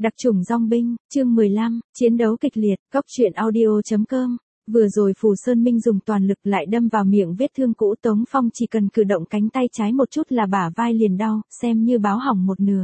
Đặc chủng dòng binh, chương 15, chiến đấu kịch liệt, Cốc truyện audio.com. Vừa rồi Phù Sơn Minh dùng toàn lực lại đâm vào miệng vết thương cũ, Tống Phong chỉ cần cử động cánh tay trái một chút là bả vai liền đau, xem như báo hỏng một nửa.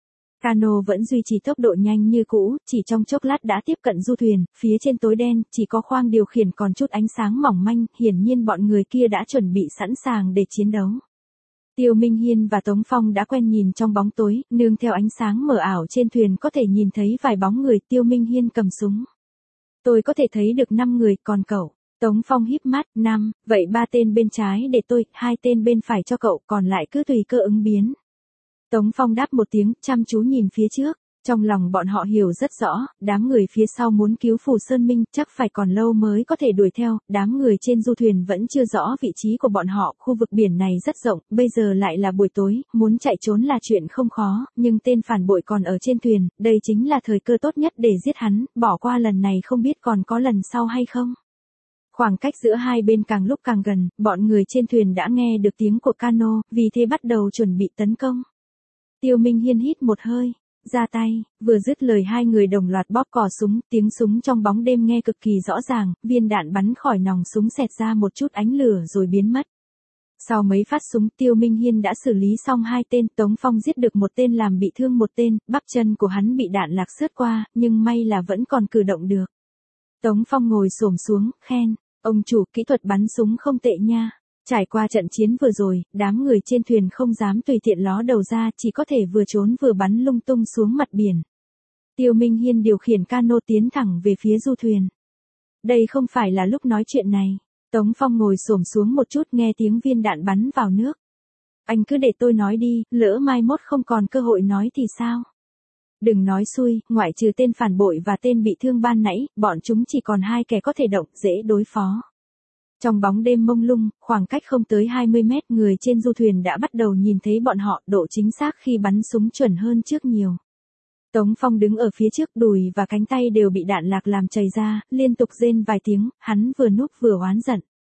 Cano vẫn duy trì tốc độ nhanh như cũ, chỉ trong chốc lát đã tiếp cận du thuyền, phía trên tối đen, chỉ có khoang điều khiển còn chút ánh sáng mỏng manh, hiển nhiên bọn người kia đã chuẩn bị sẵn sàng để chiến đấu. Tiêu Minh Hiên và Tống Phong đã quen nhìn trong bóng tối, nương theo ánh sáng mờ ảo trên thuyền có thể nhìn thấy vài bóng người. Tiêu Minh Hiên cầm súng. Tôi có thể thấy được 5 người, còn cậu? Tống Phong híp mắt, 5, vậy 3 tên bên trái để tôi, 2 tên bên phải cho cậu, còn lại cứ tùy cơ ứng biến. Tống Phong đáp một tiếng, chăm chú nhìn phía trước. Trong lòng bọn họ hiểu rất rõ, đám người phía sau muốn cứu Phù Sơn Minh, chắc phải còn lâu mới có thể đuổi theo, đám người trên du thuyền vẫn chưa rõ vị trí của bọn họ, khu vực biển này rất rộng, bây giờ lại là buổi tối, muốn chạy trốn là chuyện không khó, nhưng tên phản bội còn ở trên thuyền, đây chính là thời cơ tốt nhất để giết hắn, bỏ qua lần này không biết còn có lần sau hay không. Khoảng cách giữa hai bên càng lúc càng gần, bọn người trên thuyền đã nghe được tiếng của cano, vì thế bắt đầu chuẩn bị tấn công. Tiêu Minh Hiên hít một hơi. Ra tay, vừa dứt lời hai người đồng loạt bóp cò súng, tiếng súng trong bóng đêm nghe cực kỳ rõ ràng, viên đạn bắn khỏi nòng súng xẹt ra một chút ánh lửa rồi biến mất. Sau mấy phát súng, Tiêu Minh Hiên đã xử lý xong 2 tên, Tống Phong giết được 1 tên làm bị thương 1 tên, bắp chân của hắn bị đạn lạc xước qua, nhưng may là vẫn còn cử động được. Tống Phong ngồi xổm xuống, khen, ông chủ, kỹ thuật bắn súng không tệ nha. Trải qua trận chiến vừa rồi, đám người trên thuyền không dám tùy tiện ló đầu ra, chỉ có thể vừa trốn vừa bắn lung tung xuống mặt biển. Tiêu Minh Hiên điều khiển cano tiến thẳng về phía du thuyền. Đây không phải là lúc nói chuyện này. Tống Phong ngồi xổm xuống một chút, nghe tiếng viên đạn bắn vào nước. Anh cứ để tôi nói đi, lỡ mai mốt không còn cơ hội nói thì sao? Đừng nói xui, ngoại trừ tên phản bội và tên bị thương ban nãy, bọn chúng chỉ còn 2 kẻ có thể động, dễ đối phó. Trong bóng đêm mông lung, khoảng cách không tới 20 mét, người trên du thuyền đã bắt đầu nhìn thấy bọn họ, độ chính xác khi bắn súng chuẩn hơn trước nhiều. Tống Phong đứng ở phía trước, đùi và cánh tay đều bị đạn lạc làm chảy ra, liên tục rên vài tiếng, hắn vừa núp vừa oán giận.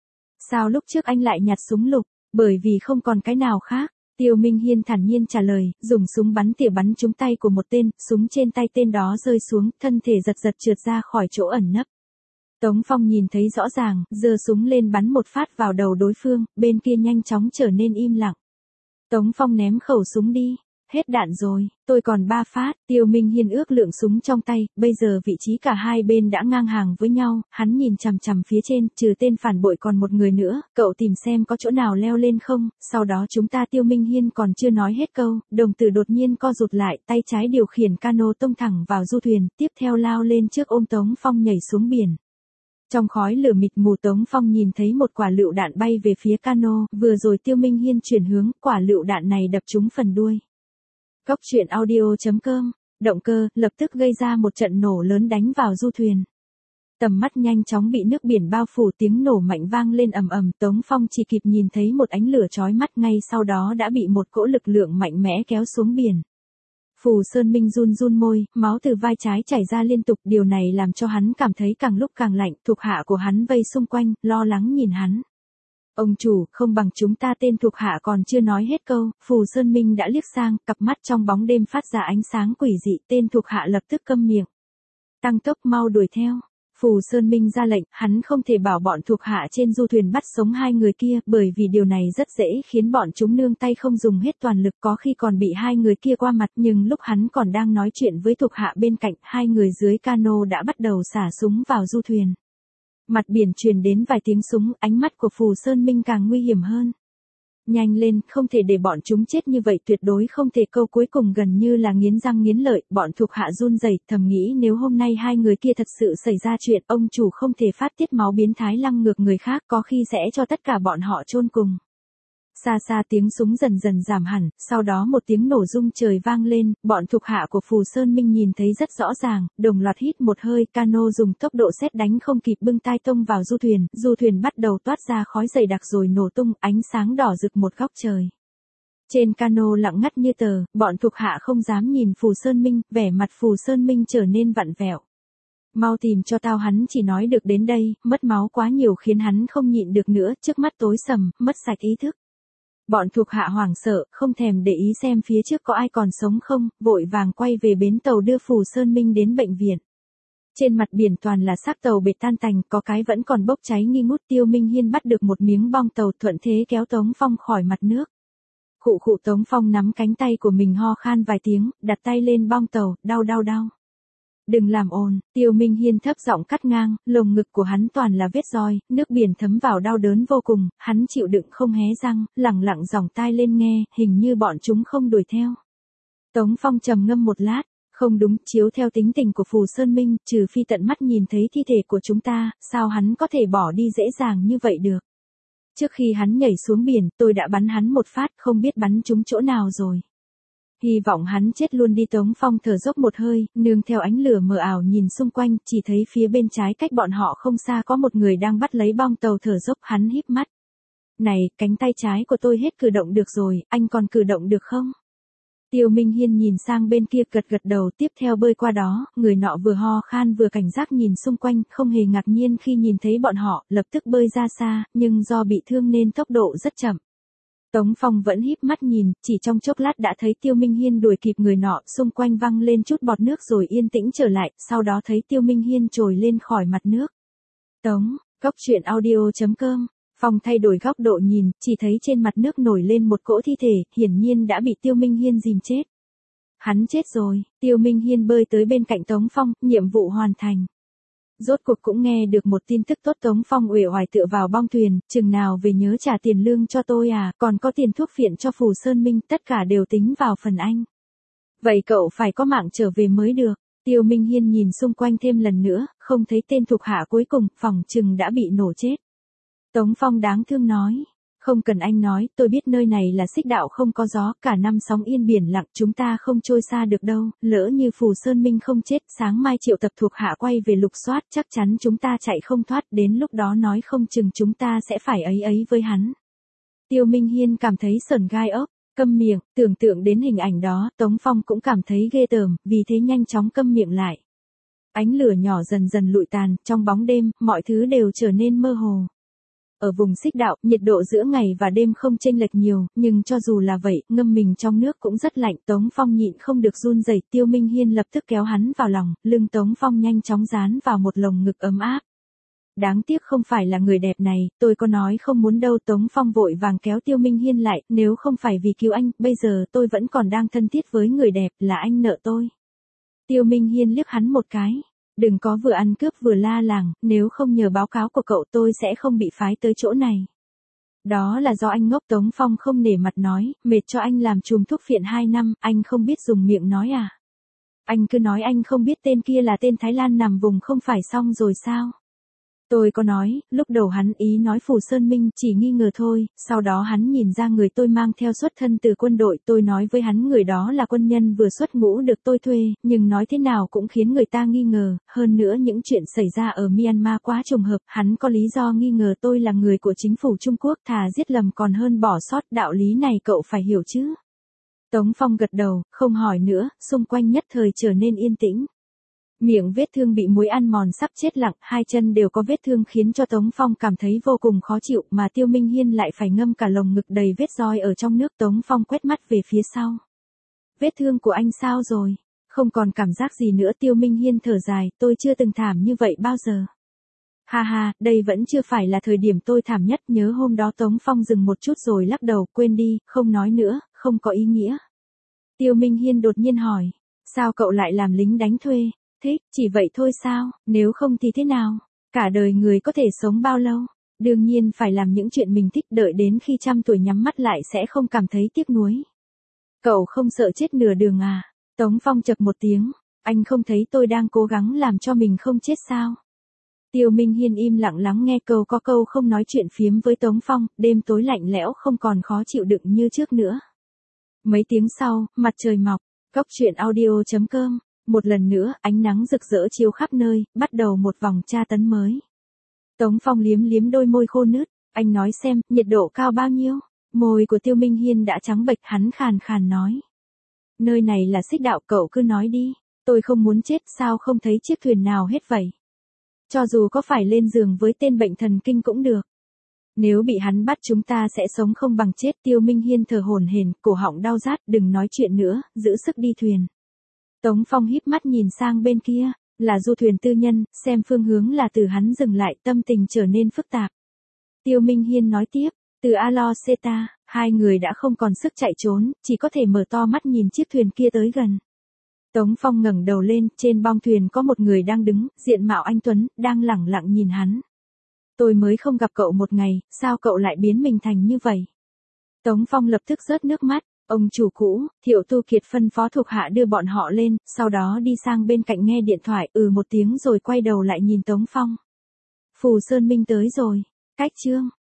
Sao lúc trước anh lại nhặt súng lục? Bởi vì không còn cái nào khác. Tiêu Minh Hiên thản nhiên trả lời, dùng súng bắn tỉa bắn trúng tay của một tên, súng trên tay tên đó rơi xuống, thân thể giật giật trượt ra khỏi chỗ ẩn nấp. Tống Phong nhìn thấy rõ ràng, giơ súng lên bắn một phát vào đầu đối phương, bên kia nhanh chóng trở nên im lặng. Tống Phong ném khẩu súng đi. Hết đạn rồi, tôi còn 3 phát. Tiêu Minh Hiên ước lượng súng trong tay, bây giờ vị trí cả hai bên đã ngang hàng với nhau, hắn nhìn chằm chằm phía trên, trừ tên phản bội còn một người nữa, cậu tìm xem có chỗ nào leo lên không, sau đó chúng ta. Tiêu Minh Hiên còn chưa nói hết câu, đồng tử đột nhiên co rụt lại, tay trái điều khiển cano tông thẳng vào du thuyền, tiếp theo lao lên trước ôm Tống Phong nhảy xuống biển. Trong khói lửa mịt mù, Tống Phong nhìn thấy một quả lựu đạn bay về phía cano, vừa rồi Tiêu Minh Hiên chuyển hướng, quả lựu đạn này đập trúng phần đuôi. Cốc truyện audio.com, động cơ, lập tức gây ra một trận nổ lớn đánh vào du thuyền. Tầm mắt nhanh chóng bị nước biển bao phủ, tiếng nổ mạnh vang lên ầm ầm, Tống Phong chỉ kịp nhìn thấy một ánh lửa chói mắt, ngay sau đó đã bị một cỗ lực lượng mạnh mẽ kéo xuống biển. Phù Sơn Minh run run môi, máu từ vai trái chảy ra liên tục, điều này làm cho hắn cảm thấy càng lúc càng lạnh, thuộc hạ của hắn vây xung quanh, lo lắng nhìn hắn. Ông chủ, không bằng chúng ta. Tên thuộc hạ còn chưa nói hết câu, Phù Sơn Minh đã liếc sang, cặp mắt trong bóng đêm phát ra ánh sáng quỷ dị, tên thuộc hạ lập tức câm miệng. Tăng tốc, mau đuổi theo. Phù Sơn Minh ra lệnh, hắn không thể bảo bọn thuộc hạ trên du thuyền bắt sống 2 người kia, bởi vì điều này rất dễ khiến bọn chúng nương tay không dùng hết toàn lực, có khi còn bị 2 người kia qua mặt, nhưng lúc hắn còn đang nói chuyện với thuộc hạ bên cạnh, 2 người dưới cano đã bắt đầu xả súng vào du thuyền. Mặt biển truyền đến vài tiếng súng, ánh mắt của Phù Sơn Minh càng nguy hiểm hơn. Nhanh lên, không thể để bọn chúng chết như vậy, tuyệt đối không thể. Câu cuối cùng gần như là nghiến răng nghiến lợi, bọn thuộc hạ run rẩy, thầm nghĩ nếu hôm nay 2 người kia thật sự xảy ra chuyện, ông chủ không thể phát tiết máu biến thái lăng ngược người khác, có khi sẽ cho tất cả bọn họ chôn cùng. Xa xa tiếng súng dần dần giảm hẳn, sau đó một tiếng nổ rung trời vang lên, bọn thuộc hạ của Phù Sơn Minh nhìn thấy rất rõ ràng, đồng loạt hít một hơi, cano dùng tốc độ sét đánh không kịp bưng tai tông vào du thuyền bắt đầu toát ra khói dày đặc rồi nổ tung, ánh sáng đỏ rực một góc trời. Trên cano lặng ngắt như tờ, bọn thuộc hạ không dám nhìn Phù Sơn Minh, vẻ mặt Phù Sơn Minh trở nên vặn vẹo. Mau tìm cho tao, hắn chỉ nói được đến đây, mất máu quá nhiều khiến hắn không nhịn được nữa, trước mắt tối sầm, mất sạch ý thức. Bọn thuộc hạ hoảng sợ, không thèm để ý xem phía trước có ai còn sống không, vội vàng quay về bến tàu đưa Phù Sơn Minh đến bệnh viện. Trên mặt biển toàn là xác tàu bệt tan tành, có cái vẫn còn bốc cháy nghi ngút. Tiêu Minh Hiên bắt được một miếng bong tàu, thuận thế kéo Tống Phong khỏi mặt nước. Khụ khụ, Tống Phong nắm cánh tay của mình ho khan vài tiếng, đặt tay lên bong tàu, đau đau đau. Đừng làm ồn, Tiêu Minh Hiên thấp giọng cắt ngang, lồng ngực của hắn toàn là vết roi, nước biển thấm vào đau đớn vô cùng, hắn chịu đựng không hé răng, lẳng lặng dòng tai lên nghe, hình như bọn chúng không đuổi theo. Tống Phong trầm ngâm một lát, không đúng, chiếu theo tính tình của Phù Sơn Minh, trừ phi tận mắt nhìn thấy thi thể của chúng ta, sao hắn có thể bỏ đi dễ dàng như vậy được. Trước khi hắn nhảy xuống biển, tôi đã bắn hắn một phát, không biết bắn trúng chỗ nào rồi. Hy vọng hắn chết luôn đi. Tống Phong thở dốc một hơi, nương theo ánh lửa mờ ảo nhìn xung quanh, chỉ thấy phía bên trái cách bọn họ không xa có một người đang bắt lấy bong tàu thở dốc. Hắn híp mắt. Này, cánh tay trái của tôi hết cử động được rồi, anh còn cử động được không? Tiêu Minh Hiên nhìn sang bên kia, gật gật đầu, tiếp theo bơi qua đó. Người nọ vừa ho khan vừa cảnh giác nhìn xung quanh, không hề ngạc nhiên khi nhìn thấy bọn họ, lập tức bơi ra xa, nhưng do bị thương nên tốc độ rất chậm. Tống Phong vẫn híp mắt nhìn, chỉ trong chốc lát đã thấy Tiêu Minh Hiên đuổi kịp người nọ, xung quanh văng lên chút bọt nước rồi yên tĩnh trở lại, sau đó thấy Tiêu Minh Hiên trồi lên khỏi mặt nước. Cóc truyện audio.com. Phong thay đổi góc độ nhìn, chỉ thấy trên mặt nước nổi lên một cỗ thi thể, hiển nhiên đã bị Tiêu Minh Hiên dìm chết. Hắn chết rồi. Tiêu Minh Hiên bơi tới bên cạnh Tống Phong, nhiệm vụ hoàn thành. Rốt cuộc cũng nghe được một tin tức tốt. Tống Phong uể oải tựa vào bong thuyền, chừng nào về nhớ trả tiền lương cho tôi à, còn có tiền thuốc phiện cho Phù Sơn Minh, tất cả đều tính vào phần anh. Vậy cậu phải có mạng trở về mới được. Tiêu Minh Hiên nhìn xung quanh thêm lần nữa, không thấy tên thuộc hạ cuối cùng, phỏng chừng đã bị nổ chết. Tống Phong đáng thương nói. Không cần anh nói, tôi biết nơi này là xích đạo không có gió, cả năm sóng yên biển lặng, chúng ta không trôi xa được đâu, lỡ như Phù Sơn Minh không chết, sáng mai triệu tập thuộc hạ quay về lục soát, chắc chắn chúng ta chạy không thoát, đến lúc đó nói không chừng chúng ta sẽ phải ấy với hắn. Tiêu Minh Hiên cảm thấy sởn gai ốc, câm miệng, tưởng tượng đến hình ảnh đó, Tống Phong cũng cảm thấy ghê tởm, vì thế nhanh chóng câm miệng lại. Ánh lửa nhỏ dần dần lụi tàn, trong bóng đêm, mọi thứ đều trở nên mơ hồ. Ở vùng xích đạo, nhiệt độ giữa ngày và đêm không chênh lệch nhiều, nhưng cho dù là vậy, ngâm mình trong nước cũng rất lạnh. Tống Phong nhịn không được run rẩy. Tiêu Minh Hiên lập tức kéo hắn vào lòng, lưng Tống Phong nhanh chóng dán vào một lồng ngực ấm áp. Đáng tiếc không phải là người đẹp này, tôi có nói không muốn đâu. Tống Phong vội vàng kéo Tiêu Minh Hiên lại, nếu không phải vì cứu anh, bây giờ tôi vẫn còn đang thân thiết với người đẹp, là anh nợ tôi. Tiêu Minh Hiên liếc hắn một cái. Đừng có vừa ăn cướp vừa la làng, nếu không nhờ báo cáo của cậu tôi sẽ không bị phái tới chỗ này. Đó là do anh ngốc. Tống Phong không nể mặt nói, mệt cho anh làm chùm thuốc phiện 2 năm, anh không biết dùng miệng nói à? Anh cứ nói anh không biết tên kia là tên Thái Lan nằm vùng không phải xong rồi sao? Tôi có nói, lúc đầu hắn ý nói Phù Sơn Minh chỉ nghi ngờ thôi, sau đó hắn nhìn ra người tôi mang theo xuất thân từ quân đội, tôi nói với hắn người đó là quân nhân vừa xuất ngũ được tôi thuê, nhưng nói thế nào cũng khiến người ta nghi ngờ, hơn nữa những chuyện xảy ra ở Myanmar quá trùng hợp, hắn có lý do nghi ngờ tôi là người của chính phủ Trung Quốc, thà giết lầm còn hơn bỏ sót, đạo lý này cậu phải hiểu chứ. Tống Phong gật đầu, không hỏi nữa, xung quanh nhất thời trở nên yên tĩnh. Miệng vết thương bị muối ăn mòn sắp chết lặng, hai chân đều có vết thương khiến cho Tống Phong cảm thấy vô cùng khó chịu, mà Tiêu Minh Hiên lại phải ngâm cả lồng ngực đầy vết roi ở trong nước. Tống Phong quét mắt về phía sau. Vết thương của anh sao rồi? Không còn cảm giác gì nữa. Tiêu Minh Hiên thở dài, tôi chưa từng thảm như vậy bao giờ. Ha ha, đây vẫn chưa phải là thời điểm tôi thảm nhất, nhớ hôm đó. Tống Phong dừng một chút rồi lắc đầu, quên đi, không nói nữa, không có ý nghĩa. Tiêu Minh Hiên đột nhiên hỏi, sao cậu lại làm lính đánh thuê? Thích, chỉ vậy thôi sao, nếu không thì thế nào? Cả đời người có thể sống bao lâu? Đương nhiên phải làm những chuyện mình thích, đợi đến khi 100 tuổi nhắm mắt lại sẽ không cảm thấy tiếc nuối. Cậu không sợ chết nửa đường à? Tống Phong chậc một tiếng, anh không thấy tôi đang cố gắng làm cho mình không chết sao? Tiêu Minh Hiên im lặng lắng nghe, câu có câu không nói chuyện phiếm với Tống Phong, đêm tối lạnh lẽo không còn khó chịu đựng như trước nữa. Mấy tiếng sau, mặt trời mọc, Cóc truyện audio.com. Một lần nữa, ánh nắng rực rỡ chiếu khắp nơi, bắt đầu một vòng tra tấn mới. Tống Phong liếm liếm đôi môi khô nứt, anh nói xem, nhiệt độ cao bao nhiêu? Môi của Tiêu Minh Hiên đã trắng bệch, hắn khàn khàn nói. Nơi này là xích đạo, cậu cứ nói đi, tôi không muốn chết, sao không thấy chiếc thuyền nào hết vậy? Cho dù có phải lên giường với tên bệnh thần kinh cũng được. Nếu bị hắn bắt chúng ta sẽ sống không bằng chết. Tiêu Minh Hiên thở hổn hển, cổ họng đau rát, đừng nói chuyện nữa, giữ sức đi thuyền. Tống Phong híp mắt nhìn sang bên kia, là du thuyền tư nhân, xem phương hướng là từ hắn dừng lại, tâm tình trở nên phức tạp. Tiêu Minh Hiên nói tiếp, từ Aloceta, hai người đã không còn sức chạy trốn, chỉ có thể mở to mắt nhìn chiếc thuyền kia tới gần. Tống Phong ngẩng đầu lên, trên bong thuyền có một người đang đứng, diện mạo anh tuấn, đang lẳng lặng nhìn hắn. Tôi mới không gặp cậu một ngày, sao cậu lại biến mình thành như vậy? Tống Phong lập tức rớt nước mắt, ông chủ cũ, Thiệu Tu Kiệt phân phó thuộc hạ đưa bọn họ lên, sau đó đi sang bên cạnh nghe điện thoại, một tiếng rồi quay đầu lại nhìn Tống Phong. Phù Sơn Minh tới rồi, cách chương.